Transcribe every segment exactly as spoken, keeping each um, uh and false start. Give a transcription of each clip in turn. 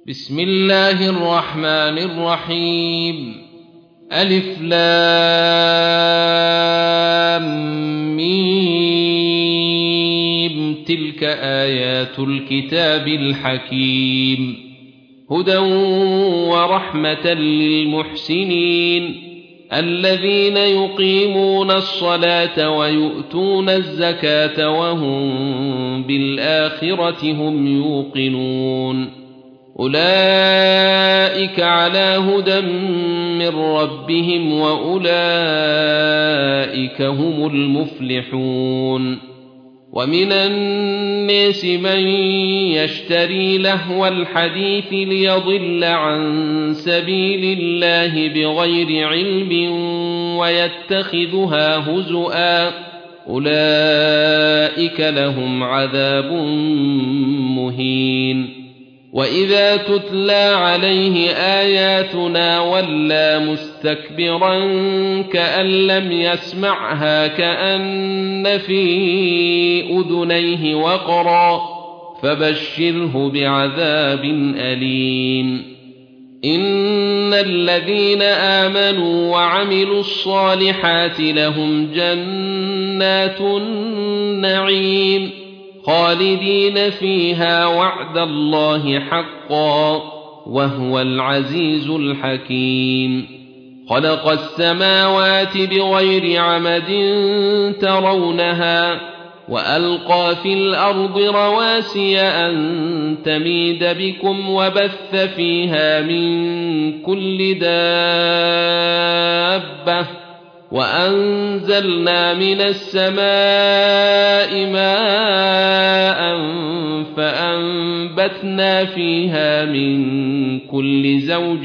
بسم الله الرحمن الرحيم. ألف لام ميم. تلك آيات الكتاب الحكيم، هدى ورحمة للمحسنين الذين يقيمون الصلاة ويؤتون الزكاة وهم بالآخرة هم يوقنون. أولئك على هدى من ربهم وأولئك هم المفلحون. ومن الناس من يشتري لهو الحديث ليضل عن سبيل الله بغير علم ويتخذها هزؤا، أولئك لهم عذاب مهين. وإذا تتلى عليه آياتنا ولى مستكبرا كأن لم يسمعها كأن في أذنيه وقرا، فبشره بعذاب أليم. إن الذين آمنوا وعملوا الصالحات لهم جنات النعيم خالدين فيها وعد الله حقا وهو العزيز الحكيم. خلق السماوات بغير عمد ترونها وألقى في الأرض رواسي أن تميد بكم وبث فيها من كل دابة وأنزلنا من السماء ماء فأنبتنا فيها من كل زوج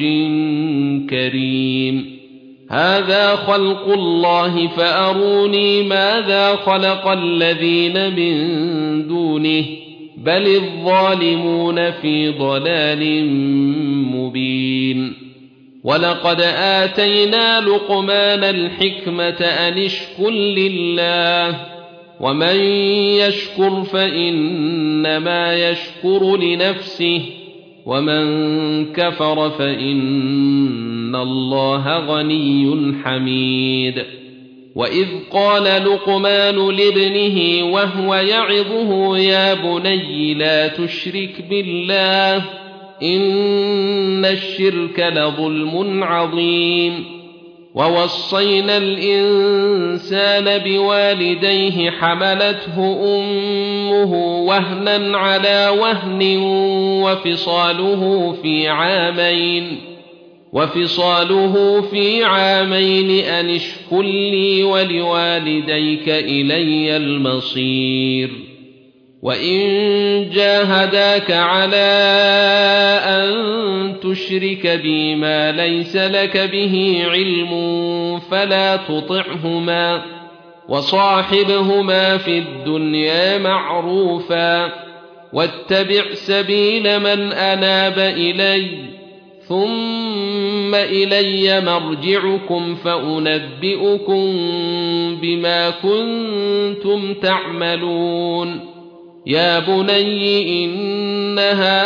كريم. هذا خلق الله فأروني ماذا خلق الذين من دونه بل الظالمون في ضلال مبين. ولقد آتينا لقمان الحكمة أن اشكر لله ومن يشكر فإنما يشكر لنفسه ومن كفر فإن الله غني حميد. وإذ قال لقمان لابنه وهو يعظه يا بني لا تشرك بالله إن الشرك لظلم عظيم. ووصينا الإنسان بوالديه حملته أمه وهنا على وهن وفصاله في عامين وفصاله في عامين أن اشكر لي ولوالديك إلي المصير. وإن جاهداك على أن تشرك بي ما ليس لك به علم فلا تطعهما وصاحبهما في الدنيا معروفا واتبع سبيل من أناب إلي ثم إلي مرجعكم فأنبئكم بما كنتم تعملون. يا بني إنها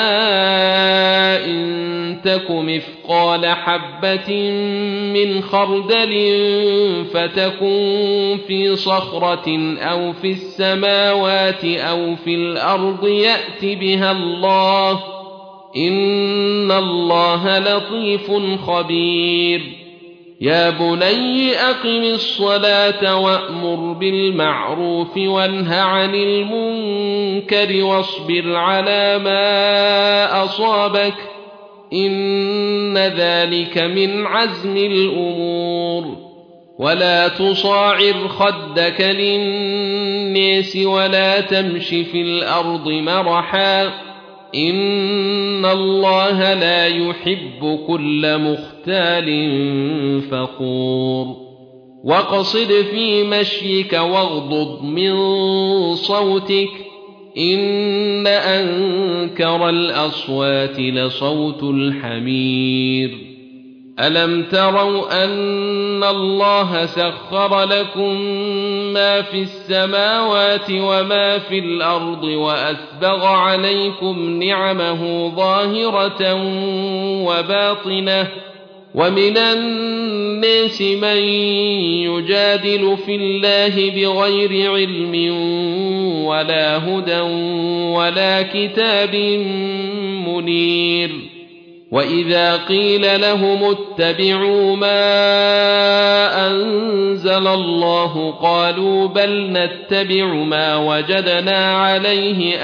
إن تك مثقال حبة من خردل فتكن في صخرة أو في السماوات أو في الأرض يأت بها الله إن الله لطيف خبير. يا بني أقم الصلاة وأمر بالمعروف وانه عن المنكر واصبر على ما أصابك إن ذلك من عزم الأمور. ولا تصاعر خدك للناس ولا تمش في الأرض مرحا إن الله لا يحب كل مختال فخور. واقصد في مشيك واغضض من صوتك إن أنكر الأصوات لصوت الحمير. ألم تروا أن الله سخر لكم ما في السماوات وما في الأرض وأسبغ عليكم نعمه ظاهرة وباطنة ومن الناس من يجادل في الله بغير علم ولا هدى ولا كتاب منير وإذا قيل لهم اتبعوا ما أنزل الله قالوا بل نتبع ما وجدنا عليه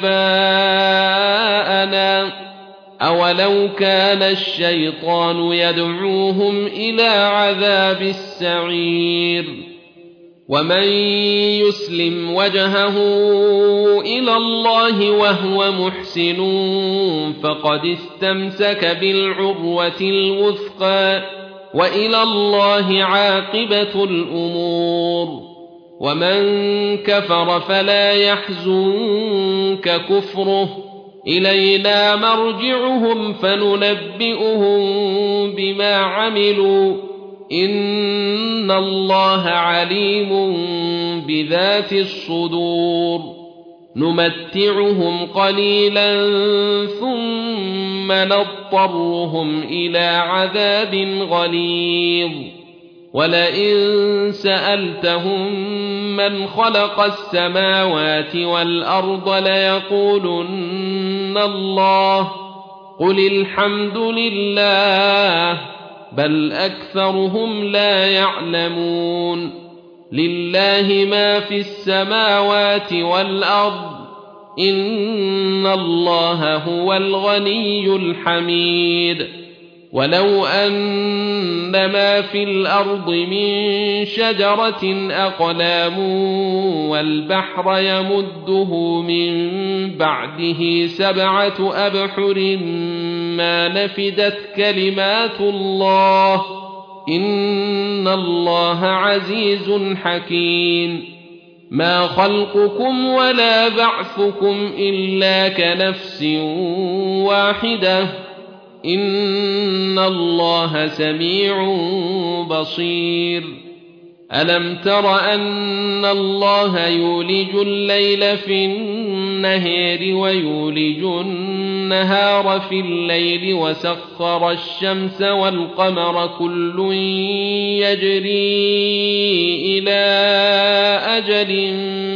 آباءنا أولو كان الشيطان يدعوهم إلى عذاب السعير ومن يسلم وجهه إلى الله وهو محسن فقد استمسك بالعروة الوثقى وإلى الله عاقبة الأمور ومن كفر فلا يحزنك كفره إلينا مرجعهم فننبئهم بما عملوا إن الله عليم بذات الصدور نمتعهم قليلا ثم نضطرهم إلى عذاب غليظ ولئن سألتهم من خلق السماوات والأرض ليقولن الله قل الحمد لله بل أكثرهم لا يعلمون لله ما في السماوات والأرض إن الله هو الغني الحميد ولو أن ما في الأرض من شجرة أقلام والبحر يمده من بعده سبعة أبحر ما نفدت كلمات الله إن الله عزيز حكيم ما خلقكم ولا بعثكم إلا كنفس واحدة إن الله سميع بصير ألم تر أن الله يولج الليل في النهار ويولج النهار في الليل وسخر الشمس والقمر كل يجري إلى أجل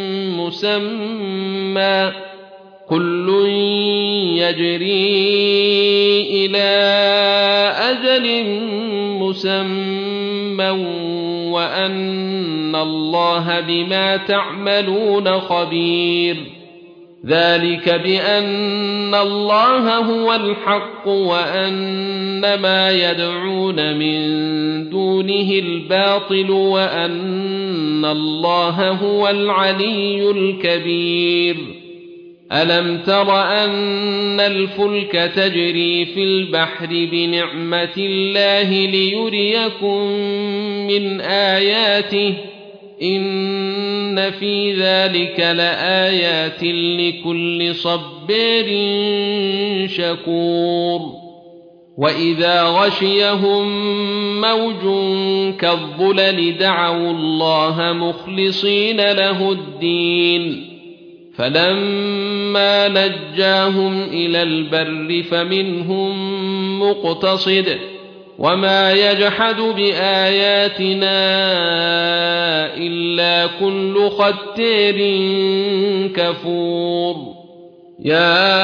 مسمى كل يجري إلى أجل مسمى وأن الله بما تعملون خبير ذلك بأن الله هو الحق وأن ما يدعون من دونه الباطل وأن الله هو العلي الكبير ألم تر أن الفلك تجري في البحر بنعمة الله ليريكم من آياته إن في ذلك لآيات لكل صبار شكور وإذا غشيهم موج كالظلل دعوا الله مخلصين له الدين فلما نجاهم إلى البر فمنهم مقتصد وما يجحد بآياتنا إلا كل ختار كفور يا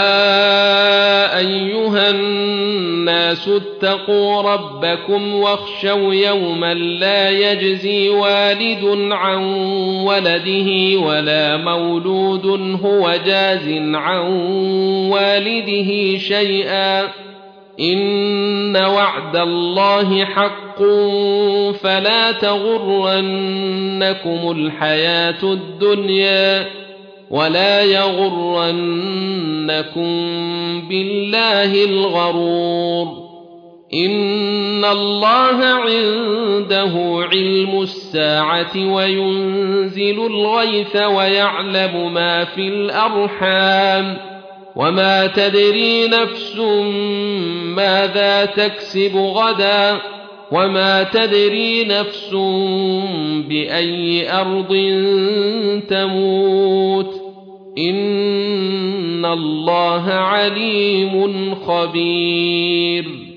أيها الناس اتقوا ربكم واخشوا يوما لا يجزي والد عن ولده ولا مولود هو جاز عن والده شيئا إن وعد الله حق فلا تغرنكم الحياة الدنيا ولا يغرنكم بالله الغرور إن الله عنده علم الساعة وينزل الغيث ويعلم ما في الأرحام وما تدري نفس ماذا تكسب غدا وما تدري نفس بأي أرض تموت إن الله عليم خبير